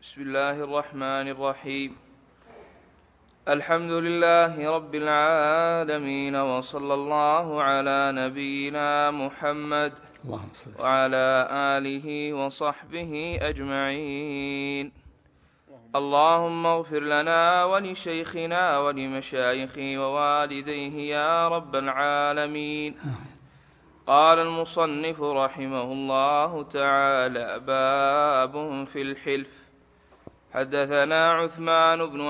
بسم الله الرحمن الرحيم. الحمد لله رب العالمين، وصلى الله على نبينا محمد وعلى آله وصحبه أجمعين. اللهم اغفر لنا ولشيخنا ولمشايخه ووالديه يا رب العالمين. قال المصنف رحمه الله تعالى: باب في الحلف. حدثنا عثمان بن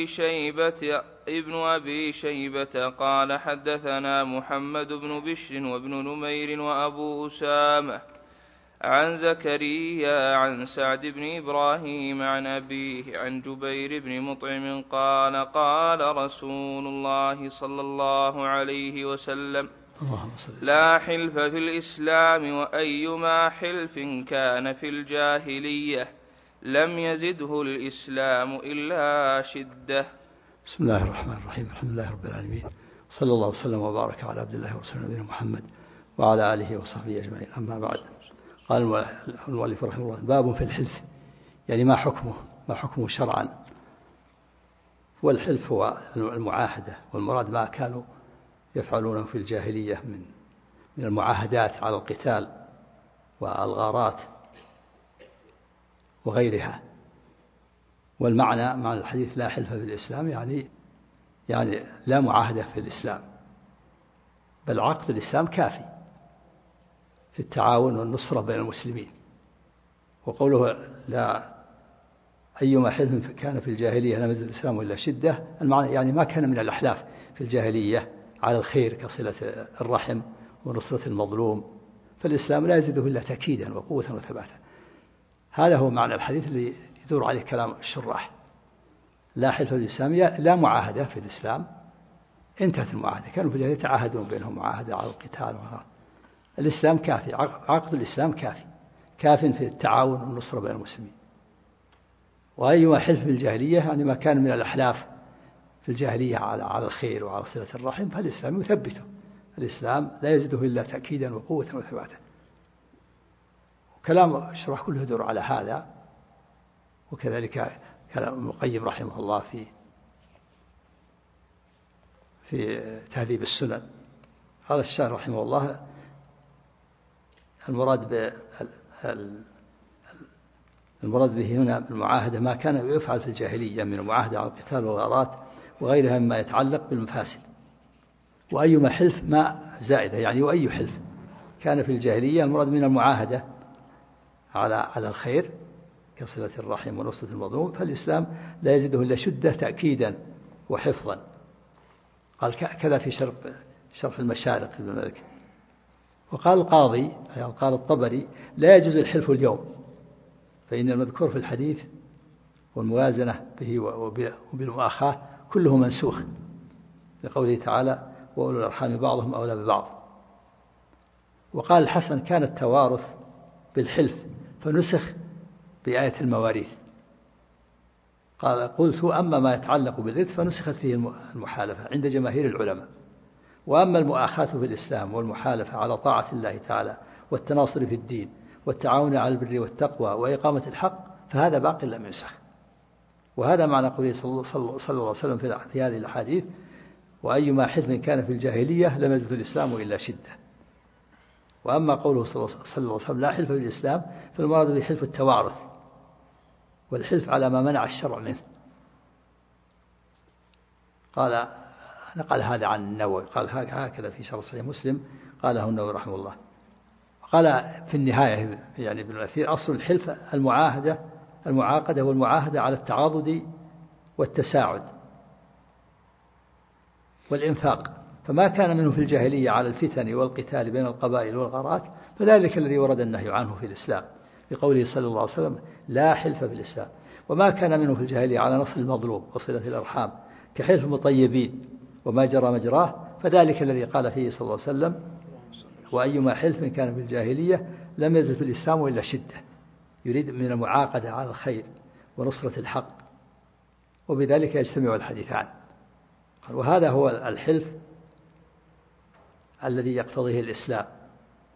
أبي شيبة قال حدثنا محمد بن بشر وابن نمير وأبو أسامة عن زكريا عن سعد بن إبراهيم عن أبيه عن جبير بن مطعم قال: قال رسول الله صلى الله عليه وسلم: لا حلف في الإسلام، وأيما حلف كان في الجاهلية لم يزده الإسلام إلا شدة. بسم الله الرحمن الرحيم. الحمد لله رب العالمين، صلى الله وسلم وبارك على عبد الله ورسوله نبينا محمد وعلى آله وصحبه أجمعين. أما بعد، قال المؤلف رحمه الله: باب في الحلف، يعني ما حكمه شرعا. والحلف هو المعاهدة، والمراد ما كانوا يفعلونه في الجاهلية من المعاهدات على القتال والغارات وغيرها. والمعنى مع الحديث لا حلف في الإسلام يعني لا معاهدة في الإسلام، بل عقد الإسلام كافي في التعاون والنصرة بين المسلمين. وقوله لا أيما حلف كان في الجاهلية لم يزد الإسلام إلا شدة، المعنى يعني ما كان من الأحلاف في الجاهلية على الخير كصلة الرحم ونصرة المظلوم، فالإسلام لا يزيده إلا تأكيدا وقوة وثباتا. هذا هو معنى الحديث اللي يدور عليه كلام الشراح. لا حلف في الإسلام، لا معاهدة في الإسلام، انتهت المعاهدة. كانوا في الجاهلية يتعاهدون بينهم معاهدة على القتال الإسلام كافي، عقد الإسلام كاف في التعاون والنصرة بين المسلمين. وأيما حلف في الجاهلية يعني ما كان من الأحلاف في الجاهلية على الخير وعلى صلة الرحم، فالإسلام يثبته. الإسلام لا يزيده إلا تأكيدا وقوة وثباتا. كلام الشرح كله يدور على هذا، وكذلك كلام ابن القيم رحمه الله في تهذيب السنن. قال الشارح رحمه الله: المراد به هنا بالمعاهدة ما كان يفعل في الجاهلية من المعاهدة على القتال والغارات وغيرها مما يتعلق بالمفاسد. وأيما حلف ما زائدة، يعني وأي حلف كان في الجاهلية، المراد من المعاهدة على الخير كصلة الرحم ونصرة المظلوم، فالإسلام لا يزيده إلا شدة تأكيدا وحفظا. قال كذا في شرح المشارق ابن مالك. وقال القاضي قال الطبري: لا يجوز الحلف اليوم، فإن المذكور في الحديث والموازنة به وبالمؤاخاة كله منسوخ لقوله تعالى: وأولو الأرحام بعضهم أولى ببعض. وقال الحسن: كان التوارث بالحلف فنسخ بآية المواريث. قال: قلت: أما ما يتعلق بالإرث فنسخت فيه المحالفة عند جماهير العلماء. وأما المؤاخاة في الإسلام والمحالفة على طاعة الله تعالى والتناصر في الدين والتعاون على البر والتقوى وإقامة الحق فهذا باق لم ينسخ. وهذا معنى قوله صلى الله عليه وسلم في هذه الأحاديث: وأيما حلف كان في الجاهلية لم يزد الإسلام إلا شدة. وأما قوله صلى الله عليه وسلم لا حلف في الإسلام، فالمراد به حلف التوارث، والحلف على ما منع الشرع منه. قال نقل هذا عن النووي، قال هكذا في شرح صحيح مسلم قاله النووي رحمه الله. قال في النهاية يعني ابن الأثير: أصل الحلف المعاقدة والمعاهدة على التعاضد والتساعد والإنفاق، فما كان منه في الجاهلية على الفتن والقتال بين القبائل والغارات فذلك الذي ورد النهي عنه في الإسلام بقوله صلى الله عليه وسلم: لا حلف في الإسلام. وما كان منه في الجاهلية على نصر المظلوم وصلة الأرحام كحلف المطيبين وما جرى مجراه فذلك الذي قال فيه صلى الله عليه وسلم: وأيما حلف كان في الجاهلية لم يزد في الإسلام إلا شدة. يريد من المعاقدة على الخير ونصرة الحق، وبذلك يجتمع الحديثان. وهذا هو الحلف الذي يقتضيه الإسلام،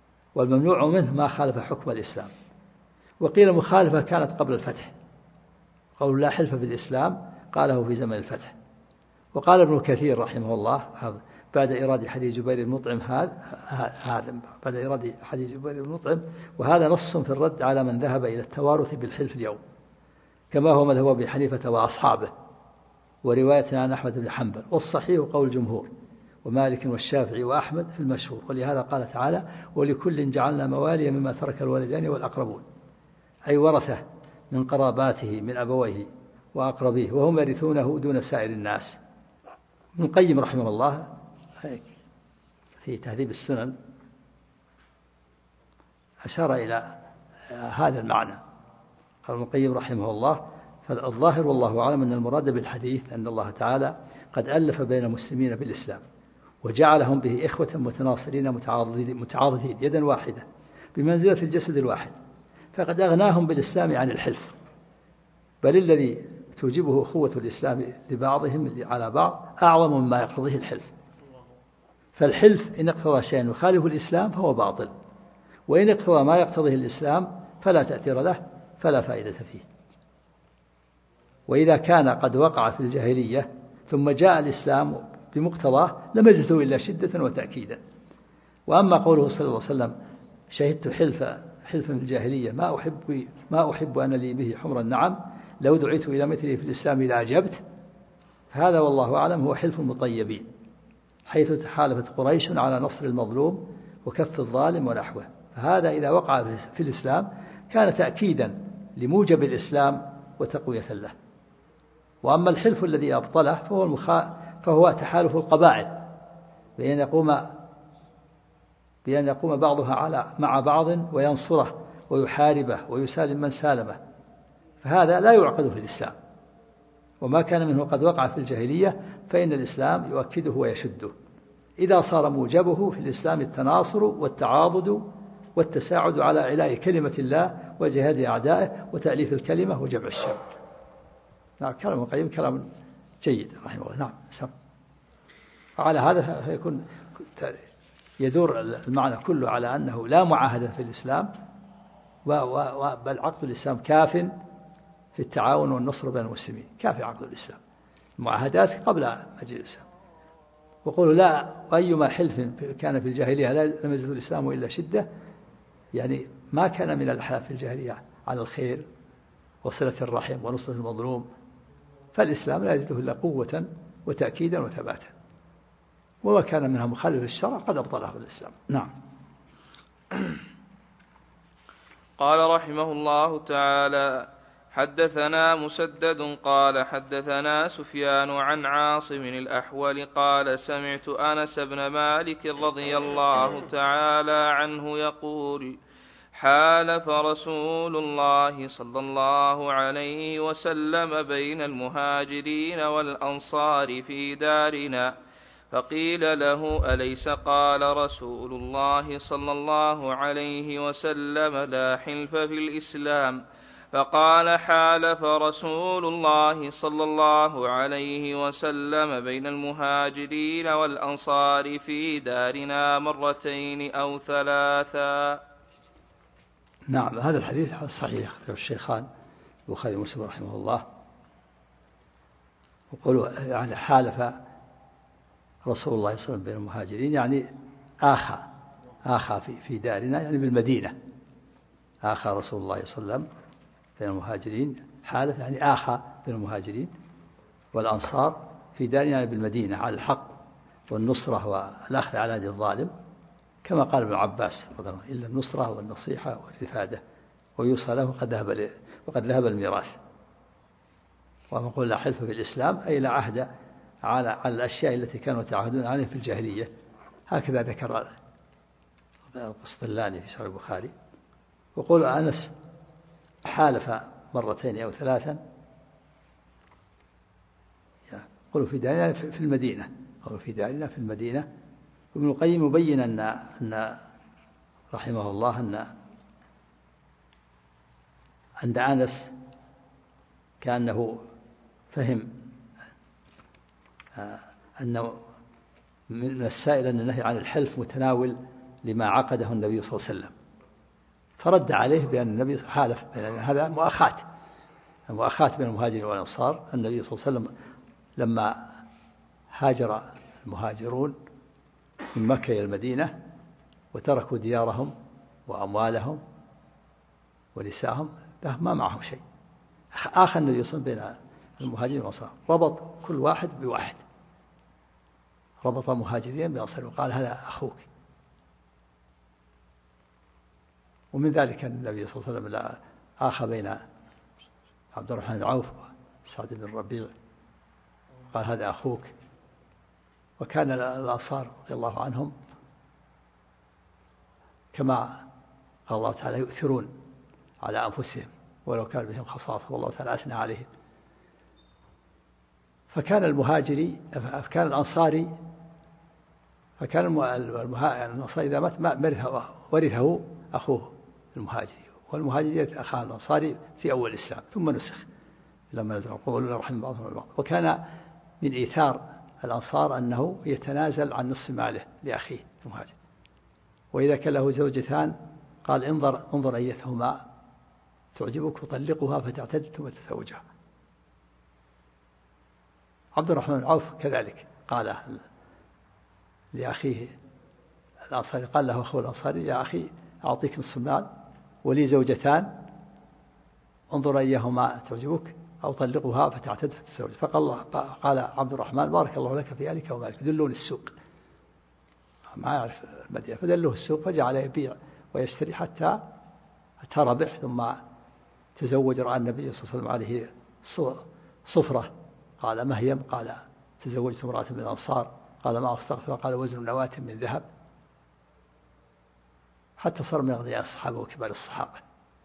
والممنوع منه ما خالف حكم الإسلام. وقيل المخالفة كانت قبل الفتح، قول لا حلف في الإسلام قاله في زمن الفتح. وقال ابن كثير رحمه الله بعد إيراد حديث جبير المطعم بعد إيراد حديث جبير المطعم: وهذا نص في الرد على من ذهب إلى التوارث بالحلف اليوم، كما هو مذهب أبي حنيفة وأصحابه، ورواية عن أحمد بن حنبل. والصحيح قول الجمهور ومالك والشافعي وأحمد في المشهور. ولهذا قال تعالى: ولكل جعلنا موالي مما ترك الوالدان والأقربون، أي ورثه من قراباته من أبويه وأقربيه، وهم يرثونه دون سائر الناس. ابن القيم رحمه الله في تهذيب السنن أشار إلى هذا المعنى. قال ابن القيم رحمه الله: فالظاهر والله أعلم أن المراد بالحديث أن الله تعالى قد ألف بين المسلمين بالإسلام، وجعلهم به إخوة متناصرين متعاضدين يدا واحدة بمنزلة الجسد الواحد، فقد أغناهم بالإسلام عن الحلف، بل الذي توجبه أخوة الإسلام لبعضهم على بعض أعظم مما يقتضيه الحلف. فالحلف إن اقتضى شيئا يخالف الإسلام فهو باطل، وإن اقتضى ما يقتضيه الإسلام فلا تأثير له، فلا فائدة فيه. وإذا كان قد وقع في الجاهلية ثم جاء الإسلام بمقتضاه لم يزده إلا شدة وتأكيدا. وأما قوله صلى الله عليه وسلم: شهدت حلفا في الجاهلية ما أحب أن لي به حمر النعم، لو دعيت إلى مثله في الإسلام لأجبت، فهذا والله أعلم هو حلف المطيبين، حيث تحالفت قريش على نصر المظلوم وكف الظالم ونحوه. فهذا إذا وقع في الإسلام كان تأكيدا لموجب الإسلام وتقوية له. وأما الحلف الذي أبطله فهو تحالف القبائل بأن يقوم بعضها مع بعض وينصره ويحاربه ويسالم من سالمه، فهذا لا يعقد في الإسلام. وما كان منه قد وقع في الجاهلية فإن الإسلام يؤكده ويشده، إذا صار موجبه في الإسلام التناصر والتعاضد والتساعد على إعلاء كلمة الله وجهاد أعدائه وتأليف الكلمة وجمع الشمل. نعم، كلام القيم كلام جيد رحمه الله. نعم، وعلى هذا فيكون يدور المعنى كله على أنه لا معاهدة في الإسلام، بل عقد الإسلام كاف في التعاون والنصر بين المسلمين، كافي عقد الإسلام، المعاهدات قبل مجيء الإسلام. وقولوا لا وأيما حلف كان في الجاهلية لم يزد الإسلام إلا شدة، يعني ما كان من الحلف في الجاهلية على الخير وصلة الرحم ونصرة المظلوم، فالإسلام لا يزده إلا قوة وتأكيدا وثباتا، وما كان منها مخالف للشرع قد أبطله الإسلام. نعم. قال رحمه الله تعالى: حدثنا مسدد قال حدثنا سفيان عن عاصم الأحول قال: سمعت أنس بن مالك رضي الله تعالى عنه يقول: حالف رسول الله صلى الله عليه وسلم بين المهاجرين والأنصار في دارنا، فقيل له: أليس قال رسول الله صلى الله عليه وسلم لا حلف في الإسلام؟ فقال: حالف رسول الله صلى الله عليه وسلم بين المهاجرين والأنصار في دارنا مرتين أو ثلاثا. نعم، هذا الحديث صحيح في الشيخان البخاري ومسلم رحمه الله. وقالوا يعني حالف رسول الله صلى الله عليه وسلم بين المهاجرين، يعني آخى في دارنا، يعني بالمدينة. آخى رسول الله صلى الله عليه وسلم بين المهاجرين، حالف يعني آخى بين المهاجرين والأنصار في دارنا، يعني بالمدينة، على الحق والنصرة والأخذ على يد الظالم، كما قال ابن عباس رضي الله عنه: إلا النصرة والنصيحة والرفادة ويوصى له وقد ذهب الميراث. ومن قول لا حلف في الإسلام أي لا عهد على الأشياء التي كانوا يتعاهدون عليها في الجاهلية. هكذا ذكر القسطلاني في شرح البخاري. وقول أنس حالف مرتين أو ثلاثا، قالوا في دارنا في المدينة، قالوا في دارنا في المدينة. وابن القيم يبين أن رحمه الله أن أنس كأنه فهم أن من السائل أن النهي عن الحلف متناول لما عقده النبي صلى الله عليه وسلم، فرد عليه بأن النبي حالف، بأن هذا مؤاخاة، المؤاخاة بين المهاجرين والأنصار. النبي صلى الله عليه وسلم لما هاجر المهاجرون من مكة إلى المدينة وتركوا ديارهم وأموالهم ونساءهم ما معهم شيء، آخى النبي صلى الله عليه وسلم بين المهاجرين والأنصار، ربط كل واحد بواحد، ربط مهاجرين بأنصار وقال هذا أخوك. ومن ذلك النبي صلى الله عليه وسلم آخى بين عبد الرحمن بن عوف وسعد بن الربيع، قال هذا أخوك. وكان الأنصار رضي الله عنهم كما قال الله تعالى يؤثرون على أنفسهم ولو كان بهم خصاصة، والله تعالى أثنى عليهم. فكان المهاجري كان الأنصاري الأنصاري إذا مات ورثه أخوه المهاجري، والمهاجري أخاه الأنصاري في أول الإسلام ثم نسخ لما نزل قول رحم بعضهم البعض. وكان من إيثار الأنصار أنه يتنازل عن نصف ماله لأخيه المهاجر، وإذا كان له زوجتان قال انظر أيتهما تعجبك وطلقها فتعتد ثم تتزوجها. عبد الرحمن بن عوف كذلك قال لأخيه الأنصاري، قال له أخوه الأنصاري يا أخي أعطيك نصف المال ولي زوجتان، انظر أيهما تعجبك أو طلقها فتعتد فتتزوج. قال عبد الرحمن بارك الله لك في أهلك ومالك، دلوني السوق، ما يعرف المدينة، فدلوه السوق فجعل يبيع ويشتري حتى ربح، ثم تزوج. رأى النبي صلى الله عليه وسلم عليه صفرة، قال مهيم، قال تزوجت امرأة من الأنصار، قال ما أستغفر، قال وزن نواة من ذهب، حتى صار من أغنياء الصحابة وكبار الصحابة.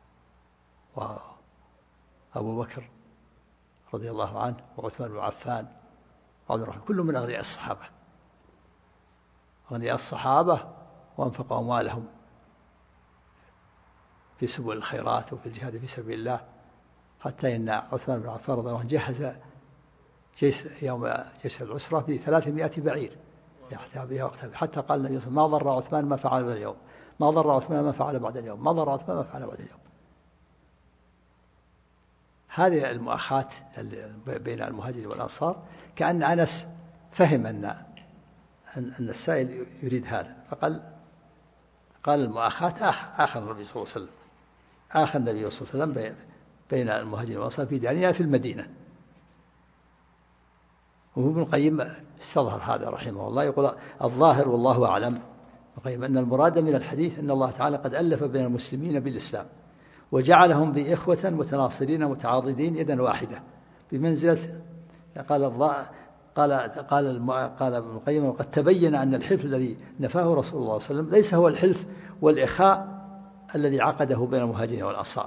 وأبو بكر رضي الله عنه وعثمان بن عفان وعبد الرحمن كلهم من أغنياء الصحابة، أغنياء الصحابة، وأنفقوا أموالهم في سبل الخيرات وفي الجهاد في سبيل الله، حتى إن عثمان بن عفان رضي الله عنه جهز يوم جيش العسرة ب 300 بعير يحتى بها وقتها، حتى قال النبي صلى الله عليه وسلم ما ضر عثمان ما فعل بعد اليوم، ما ضر عثمان ما فعل بعد اليوم، ما ضر عثمان ما فعل بعد اليوم. هذه المؤاخاة بين المهاجرين والأنصار، كأن أنس فهم أن السائل يريد هذا، قال المؤاخاة آخى النبي صلى الله عليه وسلم، آخى النبي صلى الله عليه وسلم بين المهاجرين والأنصار في دارنا في المدينة. وابن القيم استظهر هذا رحمه الله، يقول الظاهر والله أعلم القيم أن المراد من الحديث أن الله تعالى قد ألف بين المسلمين بالإسلام وجعلهم بإخوة متناصرين متعاضدين يدا واحدة بمنزلة. قال ابن القيم وقد تبين أن الحلف الذي نفاه رسول الله صلى الله عليه وسلم ليس هو الحلف والإخاء الذي عقده بين المهاجرين والأنصار.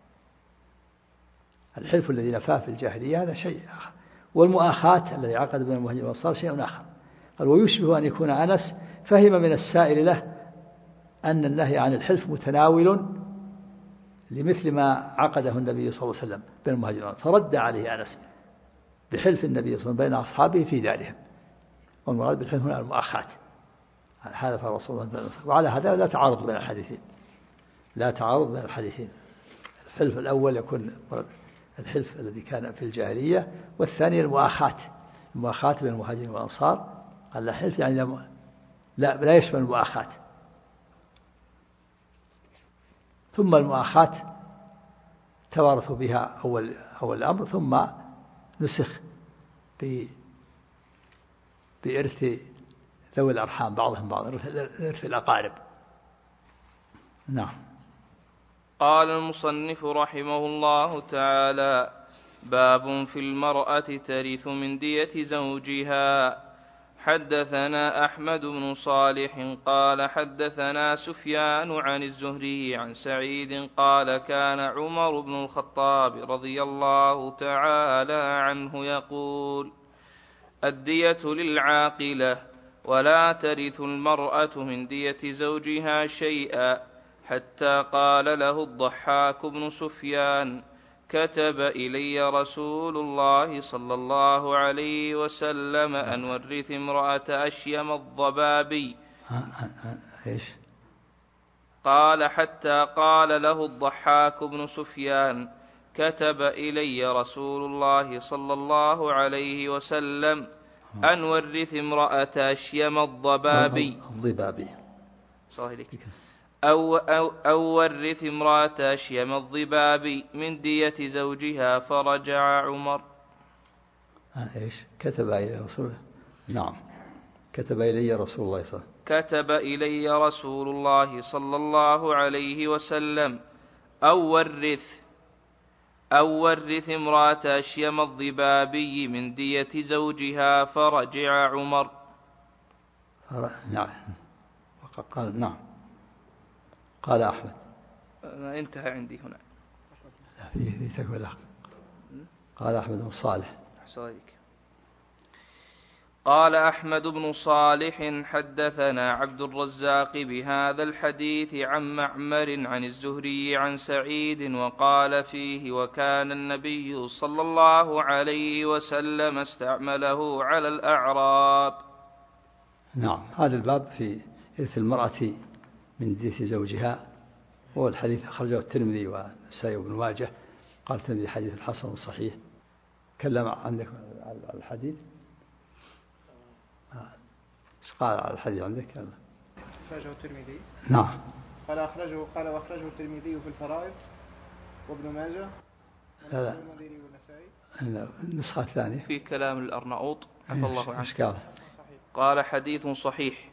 الحلف الذي نفاه في الجاهلية هذا شيء آخر، والمؤاخاة الذي عقد بين المهاجرين والأنصار شيء آخر. قال ويشبه أن يكون أنس فهم من السائل له أن النهي عن الحلف متناول لمثل ما عقده النبي صلى الله عليه وسلم بين المهاجرين، فرد عليه أنس بحلف النبي صلى الله عليه وسلم بين أصحابه في دارهم، والمراد بالحلف هنا المؤاخاة، حلف رسول الله صلى الله عليه وسلم. وعلى هذا لا تعارض بين الحديثين، لا تعارض بين الحديثين. الحلف الأول يكون الحلف الذي كان في الجاهلية، والثاني المؤاخاة بين المهاجرين والأنصار. قال الحلف يعني لا يشمل المؤاخاة. ثم المؤاخاة توارثوا بها أول الأمر، ثم نسخ بإرث ذوي الأرحام بعضهم بعض، إرث الأقارب. نعم. قال المصنف رحمه الله تعالى: باب في المرأة ترث من دية زوجها. حدثنا أحمد بن صالح قال حدثنا سفيان عن الزهري عن سعيد قال كان عمر بن الخطاب رضي الله تعالى عنه يقول: الدية للعاقلة، ولا ترث المرأة من دية زوجها شيئا، حتى قال له الضحاك بن سفيان: كتب إلي رسول الله صلى الله عليه وسلم أن ورث امرأة أشيم الضبابي. إيش؟ قال حتى قال له الضحاك بن سفيان: كتب إلي رسول الله صلى الله عليه وسلم أن ورث امرأة أشيم الضبابي أو ورث امرأة أشيم الضبابي من دية زوجها، فرجع عمر. إيش كتب إلي رسول؟ نعم، كتب إلي رسول الله صلى الله عليه وسلم. كتب إلي رسول الله صلى الله عليه وسلم أو ورث امرأة أشيم الضبابي من دية زوجها، فرجع عمر. نعم، قال نعم. قال أحمد. انتهى عندي هنا. في تكمل. قال أحمد بن صالح. قال أحمد بن صالح حدثنا عبد الرزاق بهذا الحديث عن معمر عن الزهري عن سعيد وقال فيه: وكان النبي صلى الله عليه وسلم استعمله على الأعراب. نعم، هذا الباب في إرث المرأة من دية زوجها، هو الحديث أخرجه الترمذي والنسائي وابن ماجه. قال الترمذي حديث حسن صحيح. تكلم عندك على الحديث. قال على الحديث عندك. أخرجه الترمذي. نعم. قال وأخرجه الترمذي في الفرائض وابن ماجه. لا النسخة الثانية في كلام الأرناؤوط عفى الله عنه. قال حديث صحيح،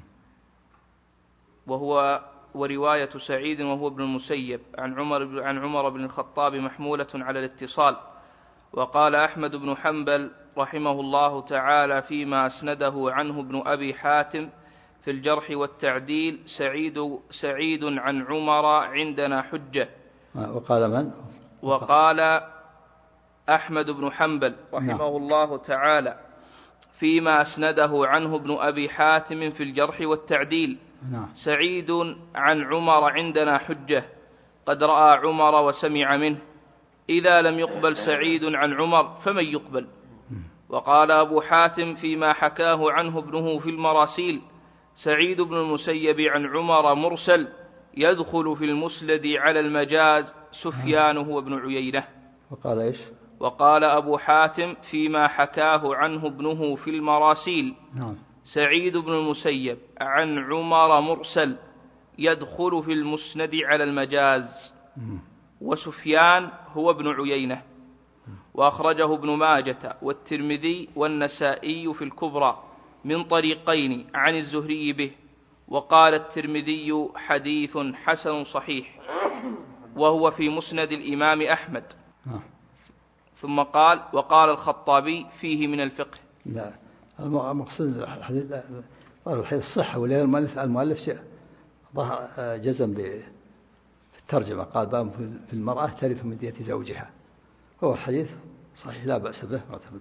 وهو ورواية سعيد وهو ابن المسيب عن عمر بن الخطاب محمولة على الاتصال. وقال أحمد بن حنبل رحمه الله تعالى فيما أسنده عنه ابن أبي حاتم في الجرح والتعديل: سعيد عن عمر عندنا حجة. وقال من؟ وقال أحمد بن حنبل رحمه الله تعالى فيما أسنده عنه ابن أبي حاتم في الجرح والتعديل: سعيد عن عمر عندنا حجة، قد رأى عمر وسمع منه، إذا لم يقبل سعيد عن عمر فمن يقبل. وقال أبو حاتم فيما حكاه عنه ابنه في المراسيل: سعيد بن المسيب عن عمر مرسل، يدخل في المسند على المجاز سفيان هو ابن عيينة. وقال إيش؟ وقال أبو حاتم فيما حكاه عنه ابنه في المراسيل: سعيد بن المسيب عن عمر مرسل، يدخل في المسند على المجاز، وسفيان هو ابن عيينة. وأخرجه ابن ماجة والترمذي والنسائي في الكبرى من طريقين عن الزهري به. وقال الترمذي حديث حسن صحيح، وهو في مسند الإمام أحمد. ثم قال: وقال الخطابي فيه من الفقه. لا، المقصود الحديث الصحة، ولا المؤلف جزم بالترجمة، قال: باب في المرأة ترث من دية زوجها. هو الحديث صحيح لا بأس به، معتمد.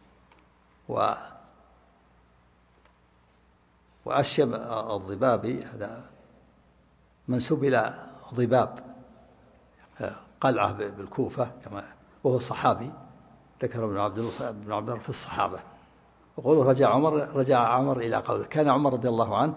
وأشيم الضبابي هذا منسوب إلى ضباب قلعة بالكوفة، وهو صحابي، ذكر ابن عبد الله في الصحابة. وقوله رجع عمر إلى قوله: كان عمر رضي الله عنه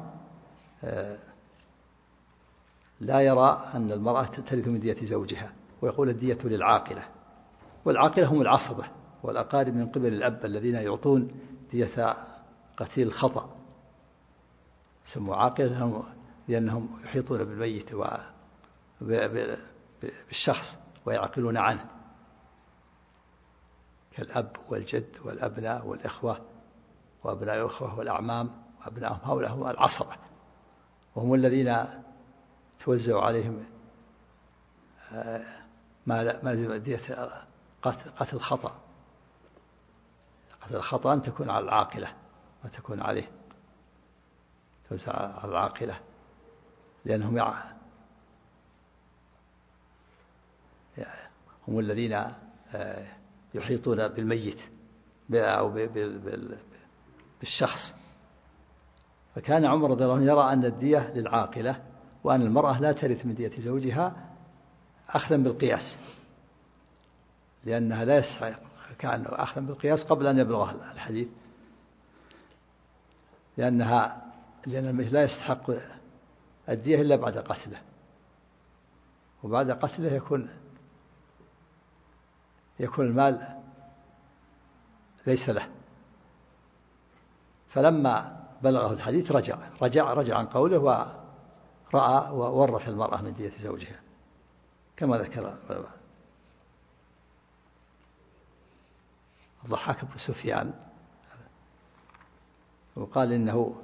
لا يرى أن المرأة ترث من دية زوجها، ويقول الدية للعاقلة، والعاقلة هم العصبة والأقارب من قبل الأب الذين يعطون دية قتيل الخطأ، سموا عاقلة لأنهم يحيطون بالميت بالشخص ويعقلون عنه، كالأب والجد والأبناء والإخوة وأبناء الأخوة والأعمام وأبنائهم، هؤلاء هم العصبة، وهم الذين توزع عليهم ما لازم دية قتل الخطأ. قتل الخطأ أن تكون على العاقلة ما تكون عليه، توزع على العاقلة، لأنهم هم الذين يحيطون بالميت أو بالشخص. فكان عمر رضي الله عنه يرى أن الدية للعاقلة، وأن المرأة لا ترث من دية زوجها أخذا بالقياس، لأنها لا يستحق، كان أخذا بالقياس قبل أن يبلغ الحديث، لأن الميت لا يستحق الدية إلا بعد قتله، وبعد قتله يكون يكون المال ليس له. فلما بلغه الحديث رجع عن قوله ورأى وورث المرأة من دية زوجها كما ذكر الضحاك بن سفيان، وقال إنه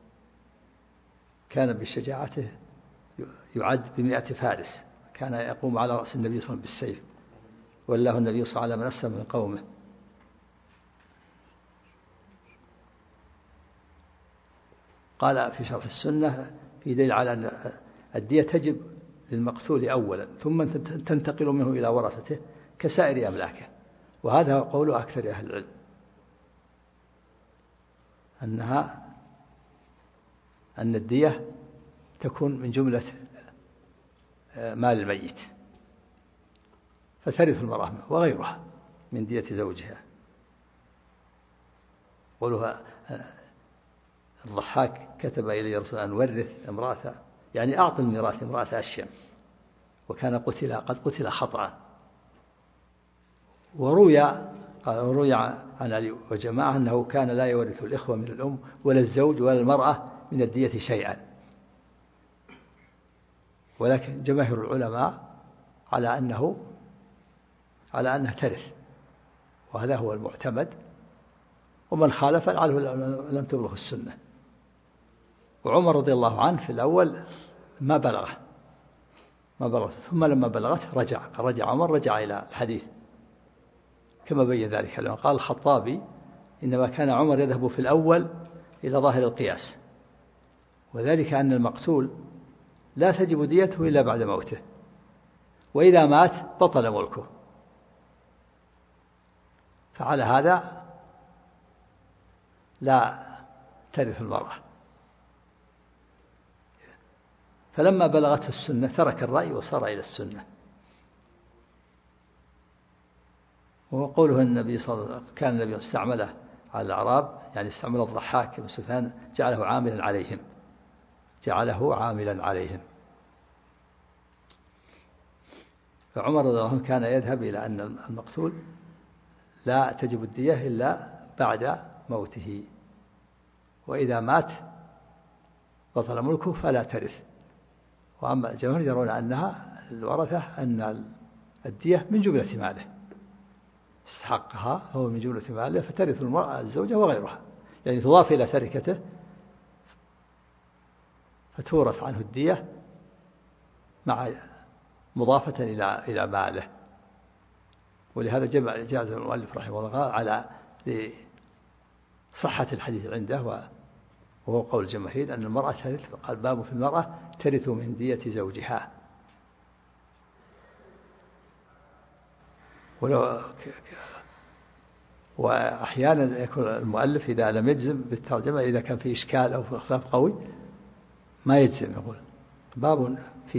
كان بشجاعته يعد ب100 فارس، كان يقوم على رأس النبي صلى الله عليه وسلم بالسيف، والله النبي صلى الله عليه وسلم من أسلم من قومه. قال في شرح السنة في دليل على أن الدية تجب للمقتول أولا ثم تنتقل منه إلى ورثته كسائر أملاكه، وهذا هو قول أكثر أهل العلم أن الدية تكون من جملة مال الميت، فترث المرأة وغيرها من دية زوجها. قولها الضحاك كتب إلي رسول أن ورث امرأة، يعني أعطي الميراث امرأة أشيم، وكان قد قتل خطأ. وروي عن علي وجماعة أنه كان لا يورث الإخوة من الأم ولا الزوج ولا المرأة من الدية شيئا، ولكن جماهير العلماء على أنها ترث، وهذا هو المعتمد، ومن خالف لعله لم تبلغه السنة. وعمر رضي الله عنه في الأول ما بلغت، ثم لما بلغت رجع إلى الحديث كما بين ذلك. لما قال الخطابي إنما كان عمر يذهب في الأول إلى ظاهر القياس، وذلك أن المقتول لا تجب ديته إلا بعد موته، وإذا مات بطل ملكه، فعلى هذا لا ترث المرأة. فلما بلغته السنة ترك الرأي وصار إلى السنة. وقوله النبي صلى الله عليه وسلم كان النبي استعمله على الأعراب، يعني استعمل الضحاك بن سفيان جعله عاملا عليهم. فعمر رضي الله عنه كان يذهب إلى أن المقتول لا تجب الدية إلا بعد موته، وإذا مات بطل ملكه فلا ترث. وأما الجمهور يرون أنها الورثة أن الدية من جملة ماله، استحقها هو من جملة ماله، فترث المرأة الزوجة وغيرها، يعني تضاف إلى تركته فتورث عنه الدية مع مضافة إلى ماله. ولهذا جاز المؤلف رحمه الله على صحة الحديث عنده، وهو قول الجماهير أن المرأة ترث، قال باب في المرأة ترث من دية زوجها. وأحيانا يكون المؤلف إذا لم يجزم بالترجمة، إذا كان في إشكال أو في خلاف قوي ما يجزم، يقول باب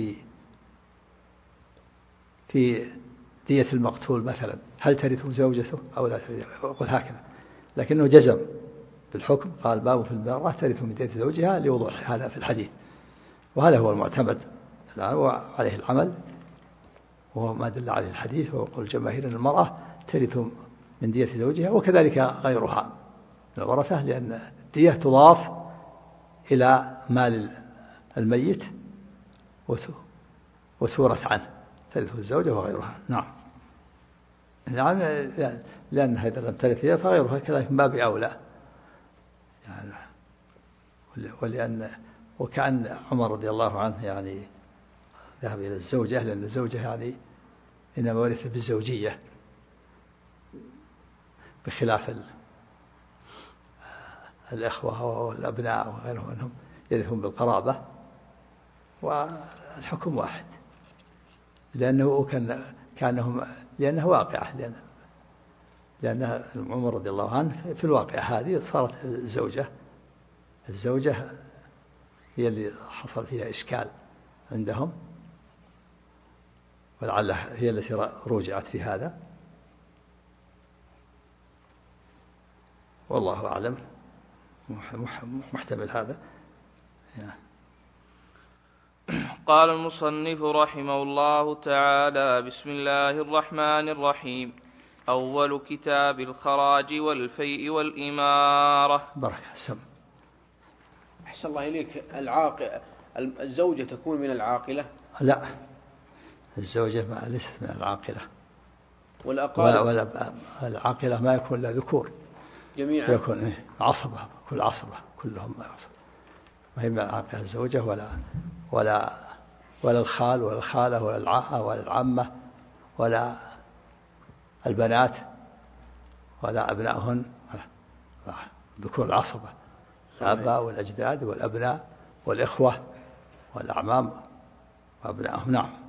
في دية المقتول مثلا هل ترث زوجته أو لا ترث، يقول هكذا، لكنه جزم بالحكم، قال باب في المرأة ترث من دية زوجها لوضوح هذا في الحديث، وهذا هو المعتمد الآن وعليه العمل، وهو ما دل عليه الحديث. وقول الجماهير أن المرأة ترث من دية زوجها وكذلك غيرها من الورثة، لأن الدية تضاف إلى مال الميت وتورث عنه، ترث الزوجة وغيرها. نعم، يعني لأن هذا لم ترث هي فغيرها كذلك من باب أولى، يعني وكأن عمر رضي الله عنه يعني ذهب إلى الزوجة، لأن الزوجة يعني إنما ورث بالزوجية بخلاف الإخوة والأبناء وغيرهم أنهم يرثون بالقرابة، والحكم واحد، لأنه واقعة، لأن عمر رضي الله عنه في الواقعة هذه صارت الزوجة هي اللي حصل فيها إشكال عندهم، ولعلها هي التي رجعت في هذا، والله أعلم، محتمل هذا. قال المصنف رحمه الله تعالى: بسم الله الرحمن الرحيم. أول كتاب الخراج والفيء والإمارة. بركة السم. أحسن الله إليك. الزوجة تكون من العاقلة؟ لا، الزوجة ليست من العاقلة. والأقارب؟ العاقلة ما يكون إلا ذكور جميعا؟ يكون عصبة، كل عصبة كلهم عصبة، ما هي من العاقلة الزوجة ولا الخال ولا الخالة ولا العاهة ولا العمة ولا البنات ولا أبنائهن، ذكور العصبة، الآباء والأجداد والأبناء والإخوة والأعمام وأبنائهم. نعم.